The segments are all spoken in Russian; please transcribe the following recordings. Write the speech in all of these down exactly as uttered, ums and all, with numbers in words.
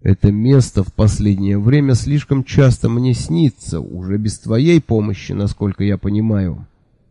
Это место в последнее время слишком часто мне снится, уже без твоей помощи, насколько я понимаю.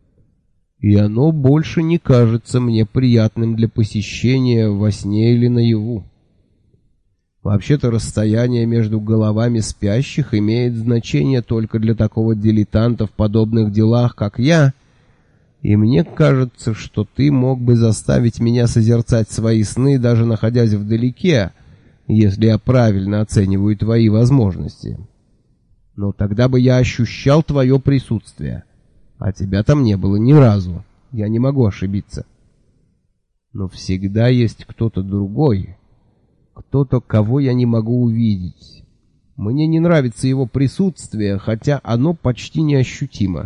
И оно больше не кажется мне приятным для посещения во сне или наяву. Вообще-то расстояние между головами спящих имеет значение только для такого дилетанта в подобных делах, как я, и мне кажется, что ты мог бы заставить меня созерцать свои сны, даже находясь вдалеке, если я правильно оцениваю твои возможности. Но тогда бы я ощущал твое присутствие, а тебя там не было ни разу, я не могу ошибиться. Но всегда есть кто-то другой, кто-то, кого я не могу увидеть. Мне не нравится его присутствие, хотя оно почти неощутимо.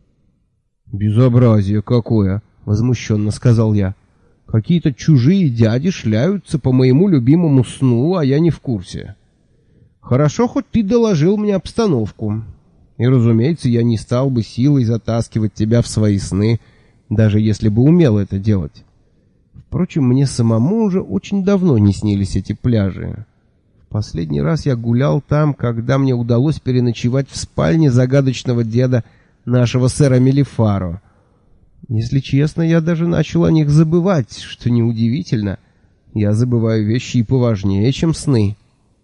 «Безобразие какое!» — возмущенно сказал я. «Какие-то чужие дяди шляются по моему любимому сну, а я не в курсе. Хорошо, хоть ты доложил мне обстановку. И, разумеется, я не стал бы силой затаскивать тебя в свои сны, даже если бы умел это делать. Впрочем, мне самому уже очень давно не снились эти пляжи. В последний раз я гулял там, когда мне удалось переночевать в спальне загадочного деда нашего сэра Мелифаро. Если честно, я даже начал о них забывать, что неудивительно. Я забываю вещи и поважнее, чем сны».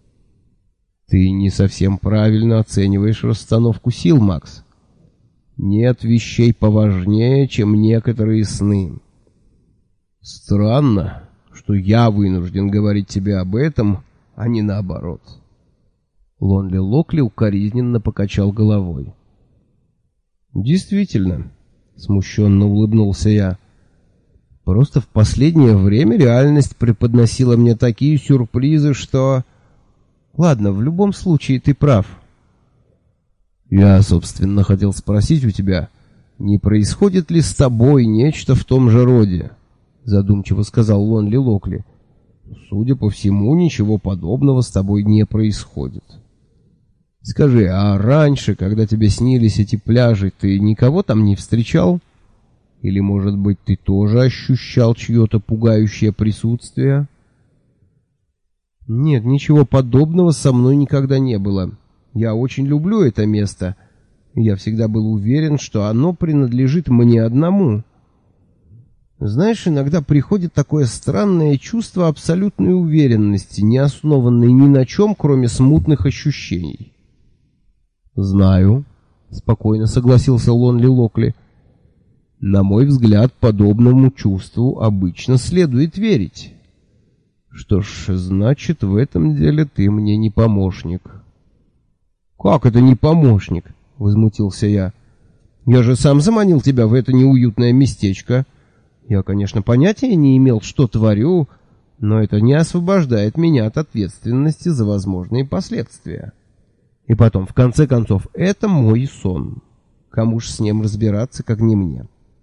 «Ты не совсем правильно оцениваешь расстановку сил, Макс. Нет вещей поважнее, чем некоторые сны. Странно, что я вынужден говорить тебе об этом, а не наоборот». Лонли Локли укоризненно покачал головой. «Действительно», — смущенно улыбнулся я, — «просто в последнее время реальность преподносила мне такие сюрпризы, что... Ладно, в любом случае ты прав». «Я, собственно, хотел спросить у тебя, не происходит ли с тобой нечто в том же роде?» — задумчиво сказал Лонли Локли. «Судя по всему, ничего подобного с тобой не происходит. Скажи, а раньше, когда тебе снились эти пляжи, ты никого там не встречал? Или, может быть, ты тоже ощущал чье-то пугающее присутствие?» «Нет, ничего подобного со мной никогда не было. Я очень люблю это место. Я всегда был уверен, что оно принадлежит мне одному. Знаешь, иногда приходит такое странное чувство абсолютной уверенности, не основанной ни на чем, кроме смутных ощущений». «Знаю», — спокойно согласился Лонли Локли. «На мой взгляд, подобному чувству обычно следует верить. Что ж, значит, в этом деле ты мне не помощник». «Как это не помощник?» — возмутился я. «Я же сам заманил тебя в это неуютное местечко. Я, конечно, понятия не имел, что творю, но это не освобождает меня от ответственности за возможные последствия. И потом, в конце концов, это мой сон. Кому ж с ним разбираться, как не мне?»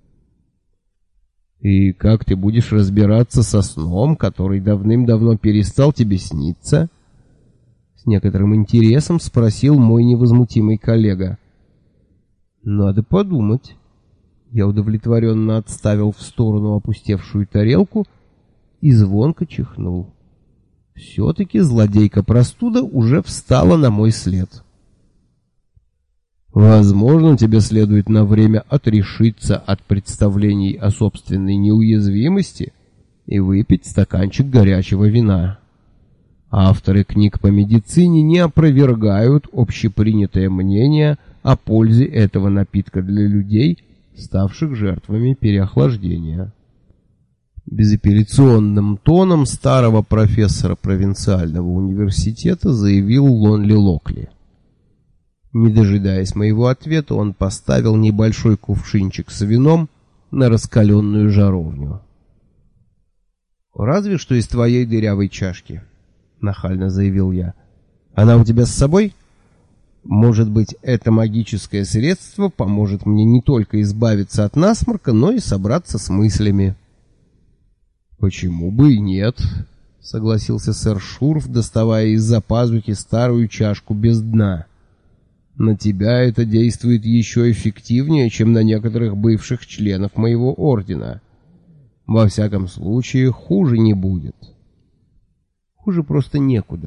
«И как ты будешь разбираться со сном, который давным-давно перестал тебе сниться?» С некоторым интересом спросил мой невозмутимый коллега. «Надо подумать». Я удовлетворенно отставил в сторону опустевшую тарелку и звонко чихнул. Все-таки злодейка-простуда уже встала на мой след. «Возможно, тебе следует на время отрешиться от представлений о собственной неуязвимости и выпить стаканчик горячего вина. Авторы книг по медицине не опровергают общепринятое мнение о пользе этого напитка для людей, ставших жертвами переохлаждения». Безапелляционным тоном старого профессора провинциального университета заявил Лонли Локли. Не дожидаясь моего ответа, он поставил небольшой кувшинчик с вином на раскаленную жаровню. «Разве что из твоей дырявой чашки», — нахально заявил я. «Она у тебя с собой? Может быть, это магическое средство поможет мне не только избавиться от насморка, но и собраться с мыслями». «Почему бы и нет?» — согласился сэр Шурф, доставая из-за пазухи старую чашку без дна. «На тебя это действует еще эффективнее, чем на некоторых бывших членов моего ордена. Во всяком случае, хуже не будет». «Хуже просто некуда»,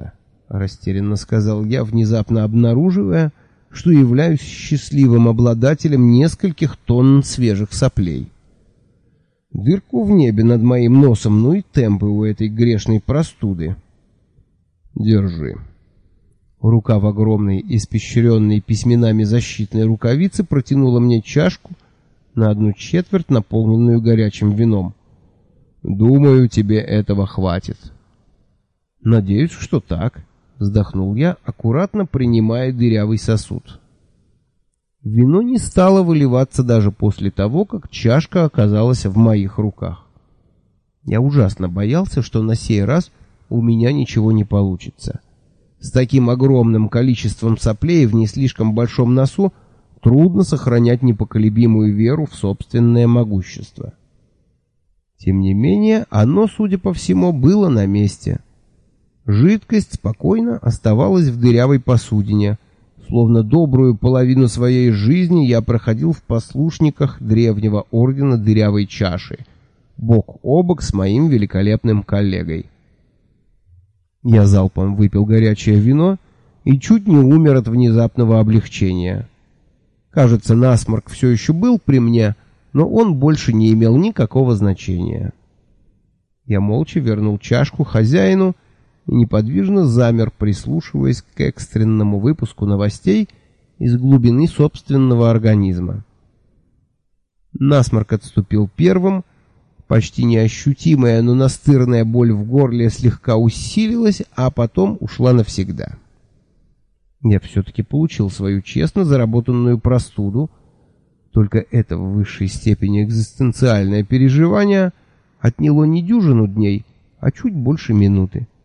— растерянно сказал я, внезапно обнаруживая, что являюсь счастливым обладателем нескольких тонн свежих соплей. Дырку в небе над моим носом, ну и темпы у этой грешной простуды. Держи. Рука в огромной, испещренной письменами защитной рукавице протянула мне чашку на одну четверть, наполненную горячим вином. Думаю, тебе этого хватит. Надеюсь, что так, вздохнул я, аккуратно принимая дырявый сосуд. Вино не стало выливаться даже после того, как чашка оказалась в моих руках. Я ужасно боялся, что на сей раз у меня ничего не получится. С таким огромным количеством соплей в не слишком большом носу трудно сохранять непоколебимую веру в собственное могущество. Тем не менее, оно, судя по всему, было на месте. Жидкость спокойно оставалась в дырявой посудине, словно добрую половину своей жизни я проходил в послушниках древнего ордена дырявой чаши, бок о бок с моим великолепным коллегой. Я залпом выпил горячее вино и чуть не умер от внезапного облегчения. Кажется, насморк все еще был при мне, но он больше не имел никакого значения. Я молча вернул чашку хозяину и неподвижно замер, прислушиваясь к экстренному выпуску новостей из глубины собственного организма. Насморк отступил первым, почти неощутимая, но настырная боль в горле слегка усилилась, а потом ушла навсегда. Я все-таки получил свою честно заработанную простуду, только это в высшей степени экзистенциальное переживание отняло не дюжину дней, а чуть больше минуты.